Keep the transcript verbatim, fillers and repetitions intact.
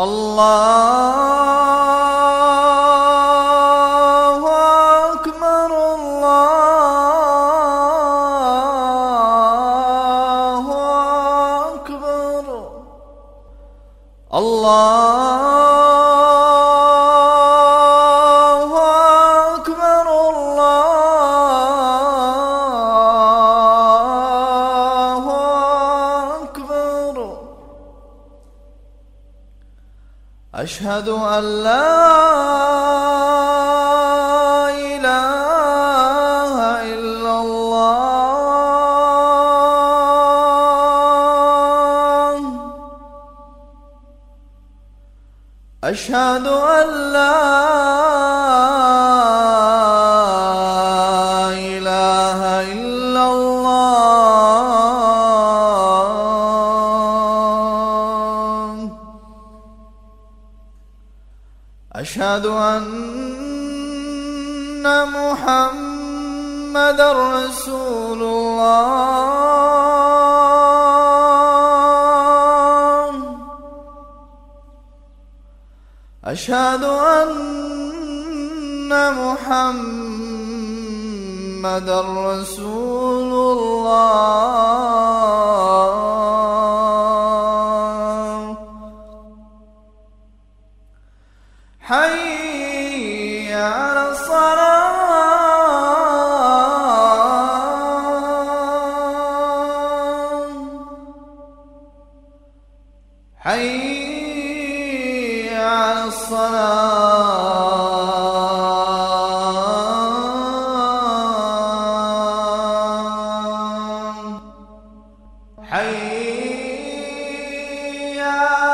الله أكبر الله أكبر الله أكبر الله أكبر. أشهد أن لا إله إلا الله. أشهد أن لا إله إلا الله. أشهد أن محمدًا رسول الله. أشهد أن محمدًا رسول الله. حي على الصلاة. حي على الصلاة. حي